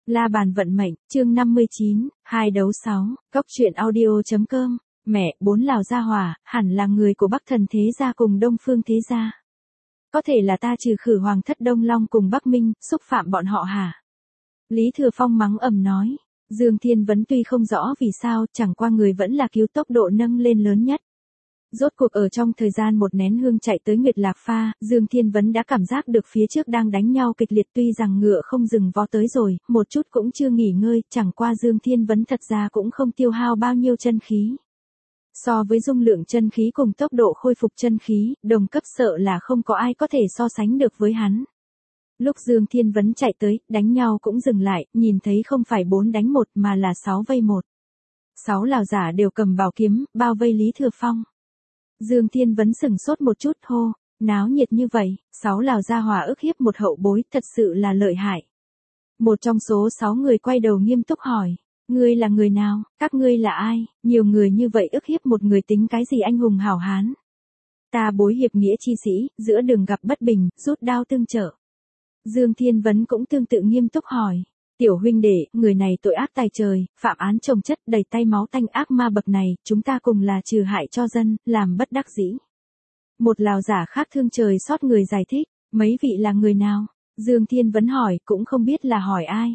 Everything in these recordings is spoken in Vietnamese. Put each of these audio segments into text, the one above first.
La bàn vận mệnh, chương 59, 2 đấu 6, Cốc truyện audio.com. Mẹ, 4 Lào gia hỏa, hẳn là người của Bắc Thần Thế Gia cùng Đông Phương Thế Gia. Có thể là ta trừ khử Hoàng thất Đông Long cùng Bắc Minh, xúc phạm bọn họ hả? Lý Thừa Phong mắng ầm nói. Dương Thiên Vấn tuy không rõ vì sao, chẳng qua người vẫn là cứu tốc độ nâng lên lớn nhất. Rốt cuộc ở trong thời gian một nén hương chạy tới Nguyệt Lạc Pha, Dương Thiên Vấn đã cảm giác được phía trước đang đánh nhau kịch liệt, tuy rằng ngựa không dừng vó tới rồi, một chút cũng chưa nghỉ ngơi, chẳng qua Dương Thiên Vấn thật ra cũng không tiêu hao bao nhiêu chân khí. So với dung lượng chân khí cùng tốc độ khôi phục chân khí, đồng cấp sợ là không có ai có thể so sánh được với hắn. Lúc Dương Thiên Vấn chạy tới, đánh nhau cũng dừng lại, nhìn thấy không phải 4 đánh 1 mà là 6 vây 1. 6 Lào giả đều cầm bảo kiếm, bao vây Lý Thừa Phong. Dương Thiên Vấn sửng sốt một chút, hô, náo nhiệt như vậy, 6 Lào gia hỏa ức hiếp một hậu bối, thật sự là lợi hại. Một trong số 6 người quay đầu nghiêm túc hỏi, ngươi là người nào, các ngươi là ai, nhiều người như vậy ức hiếp một người tính cái gì anh hùng hảo hán. Ta bối hiệp nghĩa chi sĩ, giữa đường gặp bất bình, rút đao tương trợ. Dương Thiên Vấn cũng tương tự nghiêm túc hỏi. Tiểu huynh đệ, người này tội ác tày trời, phạm án chồng chất, đầy tay máu tanh ác ma bậc này, chúng ta cùng là trừ hại cho dân, làm bất đắc dĩ. Một Lào giả khác thương trời xót người giải thích, mấy vị là người nào? Dương Thiên Vấn hỏi, cũng không biết là hỏi ai.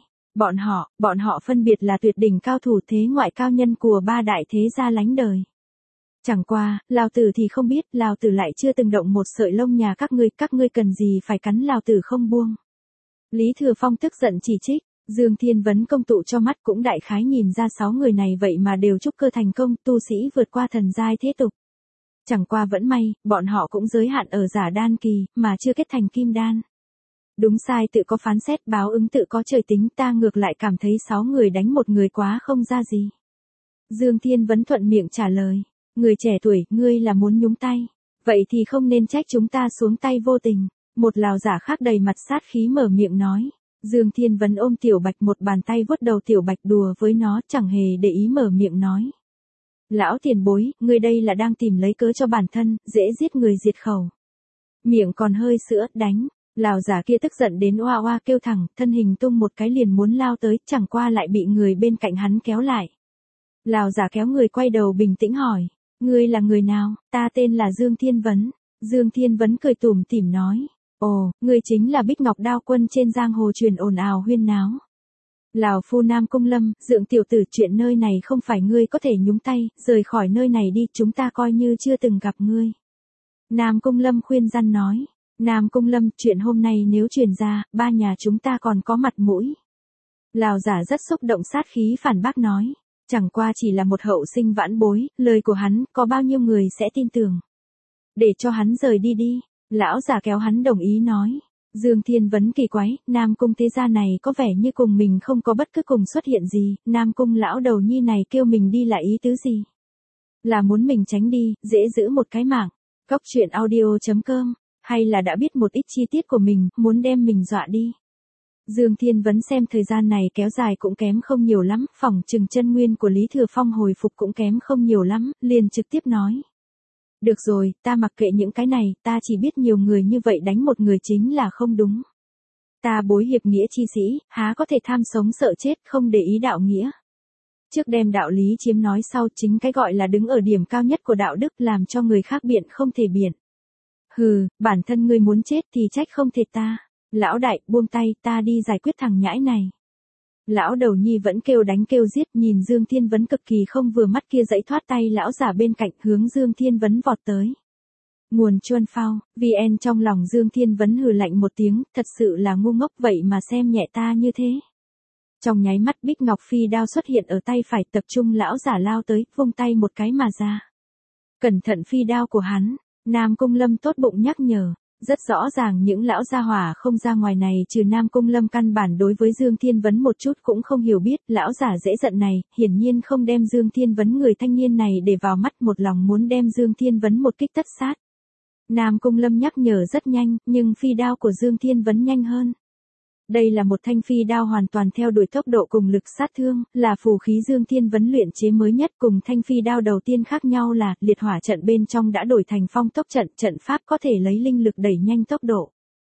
Bọn họ phân biệt là tuyệt đỉnh cao thủ thế ngoại cao nhân của 3 đại thế gia lánh đời. Chẳng qua, Lào tử thì không biết, Lào tử lại chưa từng động một sợi lông nhà các ngươi cần gì phải cắn Lào tử không buông. Lý Thừa Phong tức giận chỉ trích. Dương Thiên Vấn công tụ cho mắt cũng đại khái nhìn ra 6 người này vậy mà đều trúc cơ thành công, tu sĩ vượt qua thần giai thế tục. Chẳng qua vẫn may, bọn họ cũng giới hạn ở giả đan kỳ, mà chưa kết thành kim đan. Đúng sai tự có phán xét, báo ứng tự có trời tính, ta ngược lại cảm thấy 6 người đánh một người quá không ra gì. Dương Thiên Vấn thuận miệng trả lời, người trẻ tuổi, ngươi là muốn nhúng tay. Vậy thì không nên trách chúng ta xuống tay vô tình. Một Lào giả khác đầy mặt sát khí mở miệng nói. Dương Thiên Vấn ôm Tiểu Bạch, một bàn tay vuốt đầu Tiểu Bạch, đùa với nó, chẳng hề để ý mở miệng nói. Lão tiền bối, ngươi đây là đang tìm lấy cớ cho bản thân, dễ giết người diệt khẩu. Miệng còn hơi sữa, đánh. Lào giả kia tức giận đến oa oa kêu thẳng, thân hình tung một cái liền muốn lao tới, chẳng qua lại bị người bên cạnh hắn kéo lại. Lào giả kéo người quay đầu bình tĩnh hỏi, ngươi là người nào? Ta tên là Dương Thiên Vấn. Dương Thiên Vấn cười tủm tỉm nói. Ồ, ngươi chính là Bích Ngọc Đao Quân trên giang hồ truyền ồn ào huyên náo. Lào phu Nam Cung Lâm, Dượng tiểu tử, chuyện nơi này không phải ngươi có thể nhúng tay, rời khỏi nơi này đi, chúng ta coi như chưa từng gặp ngươi. Nam Cung Lâm khuyên răn nói. Nam Cung Lâm, chuyện hôm nay nếu truyền ra, 3 nhà chúng ta còn có mặt mũi. Lào giả rất xúc động sát khí phản bác nói. Chẳng qua chỉ là một hậu sinh vãn bối, lời của hắn, có bao nhiêu người sẽ tin tưởng. Để cho hắn rời đi đi. Lão giả kéo hắn đồng ý nói. Dương Thiên Vấn kỳ quái, Nam Cung thế gia này có vẻ như cùng mình không có bất cứ cùng xuất hiện gì, Nam Cung lão đầu nhi này kêu mình đi là ý tứ gì? Là muốn mình tránh đi, dễ giữ một cái mạng. Cốc truyện audio.com, hay là đã biết một ít chi tiết của mình, muốn đem mình dọa đi? Dương Thiên Vấn xem thời gian này kéo dài cũng kém không nhiều lắm, phỏng chừng chân nguyên của Lý Thừa Phong hồi phục cũng kém không nhiều lắm, liền trực tiếp nói. Được rồi, ta mặc kệ những cái này, ta chỉ biết nhiều người như vậy đánh một người chính là không đúng. Ta bối hiệp nghĩa chi sĩ, há có thể tham sống sợ chết, không để ý đạo nghĩa. Trước đem đạo lý chiếm nói sau, chính cái gọi là đứng ở điểm cao nhất của đạo đức, làm cho người khác biện không thể biện. Hừ, bản thân ngươi muốn chết thì trách không thể ta. Lão đại, buông tay, ta đi giải quyết thằng nhãi này. Lão đầu nhi vẫn kêu đánh kêu giết, nhìn Dương Thiên Vấn cực kỳ không vừa mắt kia giãy thoát tay lão giả bên cạnh, hướng Dương Thiên Vấn vọt tới. Nguồn chuân phao, VN. Trong lòng Dương Thiên Vấn hừ lạnh một tiếng, thật sự là ngu ngốc vậy mà xem nhẹ ta như thế. Trong nháy mắt Bích Ngọc phi đao xuất hiện ở tay phải, tập trung lão giả lao tới, vung tay một cái mà ra. Cẩn thận phi đao của hắn. Nam Cung Lâm tốt bụng nhắc nhở. Rất rõ ràng những lão gia hỏa không ra ngoài này trừ Nam Cung Lâm căn bản đối với Dương Thiên Vấn một chút cũng không hiểu biết, lão giả dễ giận này, hiển nhiên không đem Dương Thiên Vấn người thanh niên này để vào mắt, một lòng muốn đem Dương Thiên Vấn một kích tất sát. Nam Cung Lâm nhắc nhở rất nhanh, nhưng phi đao của Dương Thiên Vấn nhanh hơn. Đây là một thanh phi đao hoàn toàn theo đuổi tốc độ cùng lực sát thương, là phù khí Dương Thiên Vấn luyện chế mới nhất, cùng thanh phi đao đầu tiên khác nhau là, liệt hỏa trận bên trong đã đổi thành phong tốc trận, trận pháp có thể lấy linh lực đẩy nhanh tốc độ.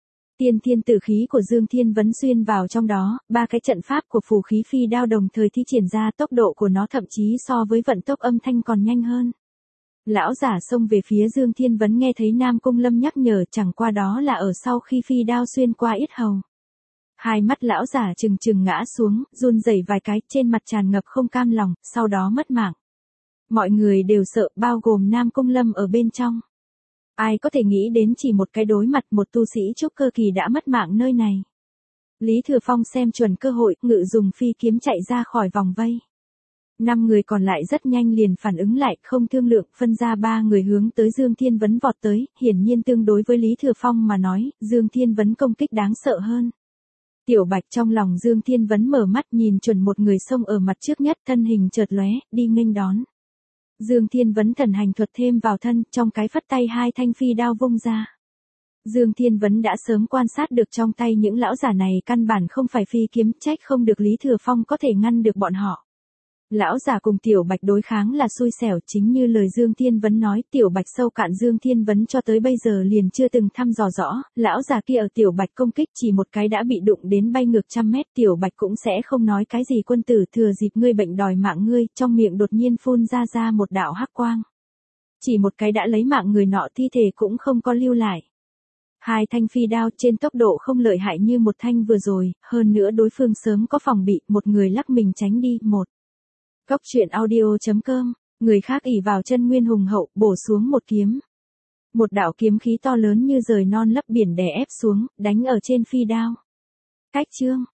Tiên thiên tử khí của Dương Thiên Vấn xuyên vào trong đó, ba cái trận pháp của phù khí phi đao đồng thời thi triển ra, tốc độ của nó thậm chí so với vận tốc âm thanh còn nhanh hơn. Lão giả xông về phía Dương Thiên Vấn nghe thấy Nam Cung Lâm nhắc nhở, chẳng qua đó là ở sau khi phi đao xuyên qua yết hầu. Hai mắt lão giả trừng trừng ngã xuống, run rẩy vài cái, trên mặt tràn ngập không cam lòng, sau đó mất mạng. Mọi người đều sợ, bao gồm Nam Cung Lâm ở bên trong. Ai có thể nghĩ đến chỉ một cái đối mặt một tu sĩ trúc cơ kỳ đã mất mạng nơi này. Lý Thừa Phong xem chuẩn cơ hội, ngự dùng phi kiếm chạy ra khỏi vòng vây. 5 người còn lại rất nhanh liền phản ứng lại, không thương lượng, phân ra 3 người hướng tới Dương Thiên Vấn vọt tới, hiển nhiên tương đối với Lý Thừa Phong mà nói, Dương Thiên Vấn công kích đáng sợ hơn. Tiểu Bạch trong lòng Dương Thiên Vấn mở mắt nhìn chuẩn một người xông ở mặt trước nhất, thân hình chợt lóe, đi nghênh đón. Dương Thiên Vấn thần hành thuật thêm vào thân, trong cái phất tay hai thanh phi đao vung ra. Dương Thiên Vấn đã sớm quan sát được trong tay những lão giả này căn bản không phải phi kiếm, trách không được Lý Thừa Phong có thể ngăn được bọn họ. Lão giả cùng Tiểu Bạch đối kháng là xui xẻo, chính như lời Dương Thiên Vấn nói, Tiểu Bạch sâu cạn Dương Thiên Vấn cho tới bây giờ liền chưa từng thăm dò rõ, lão già kia ở Tiểu Bạch công kích chỉ một cái đã bị đụng đến bay ngược trăm mét, Tiểu Bạch cũng sẽ không nói cái gì, quân tử thừa dịp ngươi bệnh đòi mạng ngươi, trong miệng đột nhiên phun ra một đạo hắc quang. Chỉ một cái đã lấy mạng người nọ, thi thể cũng không có lưu lại. Hai thanh phi đao trên tốc độ không lợi hại như một thanh vừa rồi, hơn nữa đối phương sớm có phòng bị, một người lắc mình tránh đi, một. Cốc truyện audio.com, người khác ỷ vào chân nguyên hùng hậu, bổ xuống một kiếm. Một đạo kiếm khí to lớn như rời non lấp biển đè ép xuống, đánh ở trên phi đao. Cách chương.